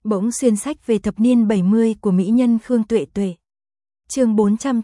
Bỗng xuyên sách về thập niên 70 của mỹ nhân Khương Tuệ Tuệ. Chương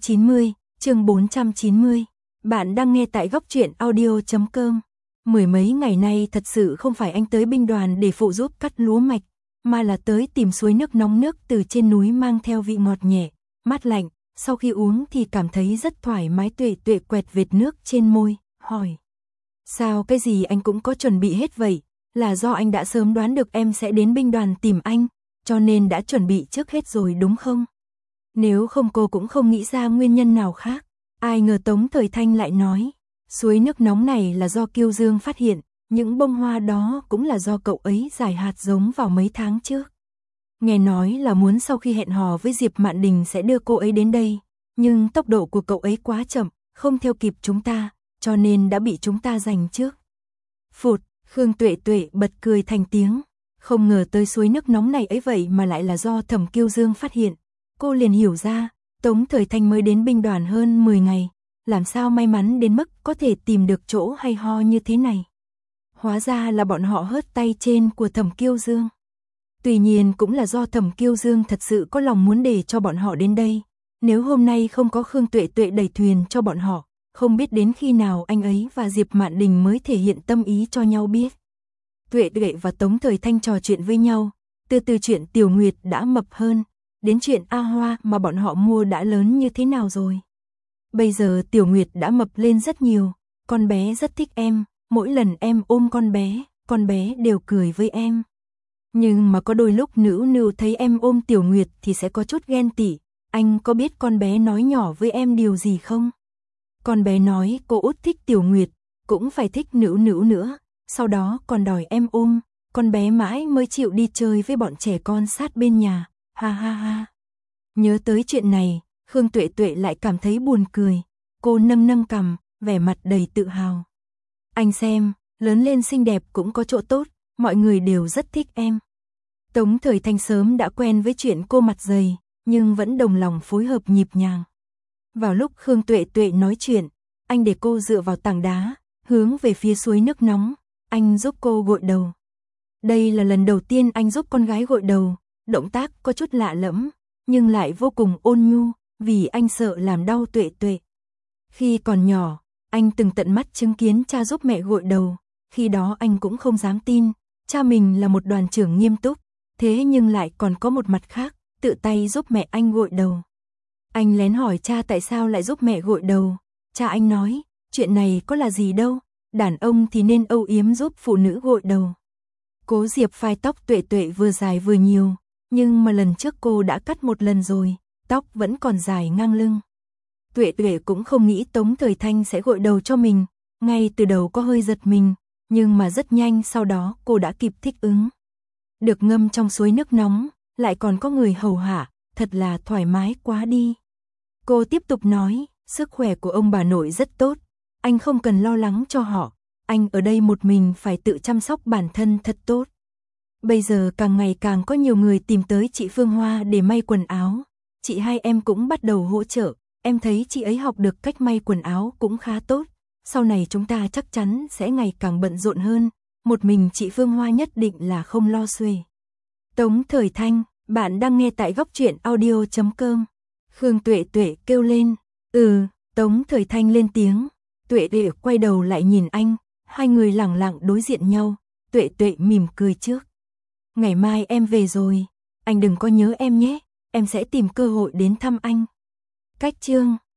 490. Bạn đang nghe tại góc truyện audio.com. Mười mấy ngày nay thật sự không phải anh tới binh đoàn để phụ giúp cắt lúa mạch, mà là tới tìm suối nước nóng, nước từ trên núi mang theo vị ngọt nhẹ, mát lạnh, sau khi uống thì cảm thấy rất thoải mái. Tuệ Tuệ quẹt vệt nước trên môi, hỏi: "Sao cái gì anh cũng có chuẩn bị hết vậy? Là do anh đã sớm đoán được em sẽ đến binh đoàn tìm anh, cho nên đã chuẩn bị trước hết rồi đúng không?" Nếu không cô cũng không nghĩ ra nguyên nhân nào khác. Ai ngờ Tống Thời Thanh lại nói: "Suối nước nóng này là do Kiêu Dương phát hiện, những bông hoa đó cũng là do cậu ấy rải hạt giống vào mấy tháng trước. Nghe nói là muốn sau khi hẹn hò với Diệp Mạn Đình sẽ đưa cô ấy đến đây, nhưng tốc độ của cậu ấy quá chậm, không theo kịp chúng ta, cho nên đã bị chúng ta giành trước." Phụt, Khương Tuệ Tuệ bật cười thành tiếng. Không ngờ tới suối nước nóng này ấy vậy mà lại là do Thẩm Kiêu Dương phát hiện. Cô liền hiểu ra, Tống Thời Thanh mới đến binh đoàn hơn 10 ngày, làm sao may mắn đến mức có thể tìm được chỗ hay ho như thế này. Hóa ra là bọn họ hớt tay trên của Thẩm Kiêu Dương. Tuy nhiên cũng là do Thẩm Kiêu Dương thật sự có lòng muốn để cho bọn họ đến đây. Nếu hôm nay không có Khương Tuệ Tuệ đẩy thuyền cho bọn họ, không biết đến khi nào anh ấy và Diệp Mạn Đình mới thể hiện tâm ý cho nhau biết. Tuệ Tuệ và Tống Thời Thanh trò chuyện với nhau, từ chuyện Tiểu Nguyệt đã mập hơn, đến chuyện A Hoa mà bọn họ mua đã lớn như thế nào rồi. Bây giờ Tiểu Nguyệt đã mập lên rất nhiều, con bé rất thích em, mỗi lần em ôm con bé đều cười với em. Nhưng mà có đôi lúc Nữu thấy em ôm Tiểu Nguyệt thì sẽ có chút ghen tị. Anh có biết con bé nói nhỏ với em điều gì không? Con bé nói cô út thích Tiểu Nguyệt, cũng phải thích Nữu nữa, sau đó còn đòi em ôm, con bé mãi mới chịu đi chơi với bọn trẻ con sát bên nhà, ha ha ha. Nhớ tới chuyện này, Khương Tuệ Tuệ lại cảm thấy buồn cười, cô nâng cằm, vẻ mặt đầy tự hào. Anh xem, lớn lên xinh đẹp cũng có chỗ tốt, mọi người đều rất thích em. Tống Thời Thanh sớm đã quen với chuyện cô mặt dày, nhưng vẫn đồng lòng phối hợp nhịp nhàng. Vào lúc Khương Tuệ Tuệ nói chuyện, anh để cô dựa vào tảng đá, hướng về phía suối nước nóng, anh giúp cô gội đầu. Đây là lần đầu tiên anh giúp con gái gội đầu, động tác có chút lạ lẫm, nhưng lại vô cùng ôn nhu, vì anh sợ làm đau Tuệ Tuệ. Khi còn nhỏ, anh từng tận mắt chứng kiến cha giúp mẹ gội đầu, khi đó anh cũng không dám tin, cha mình là một đoàn trưởng nghiêm túc, thế nhưng lại còn có một mặt khác, tự tay giúp mẹ anh gội đầu. Anh lén hỏi cha tại sao lại giúp mẹ gội đầu, cha anh nói, chuyện này có là gì đâu, đàn ông thì nên âu yếm giúp phụ nữ gội đầu. Cố Diệp phai tóc Tuệ Tuệ vừa dài vừa nhiều, nhưng mà lần trước cô đã cắt một lần rồi, tóc vẫn còn dài ngang lưng. Tuệ Tuệ cũng không nghĩ Tống Thời Thanh sẽ gội đầu cho mình, ngay từ đầu có hơi giật mình, nhưng mà rất nhanh sau đó cô đã kịp thích ứng. Được ngâm trong suối nước nóng, lại còn có người hầu hạ, thật là thoải mái quá đi. Cô tiếp tục nói, sức khỏe của ông bà nội rất tốt, anh không cần lo lắng cho họ, anh ở đây một mình phải tự chăm sóc bản thân thật tốt. Bây giờ càng ngày càng có nhiều người tìm tới chị Phương Hoa để may quần áo, chị hai em cũng bắt đầu hỗ trợ, em thấy chị ấy học được cách may quần áo cũng khá tốt, sau này chúng ta chắc chắn sẽ ngày càng bận rộn hơn, một mình chị Phương Hoa nhất định là không lo xuể. Tống Thời Thanh, bạn đang nghe tại góc truyện audio.com. Khương Tuệ Tuệ kêu lên, Tống Thời Thanh lên tiếng, Tuệ Tuệ quay đầu lại nhìn anh, hai người lẳng lặng đối diện nhau, Tuệ Tuệ mỉm cười trước. Ngày mai em về rồi, anh đừng có nhớ em nhé, em sẽ tìm cơ hội đến thăm anh. Cách chương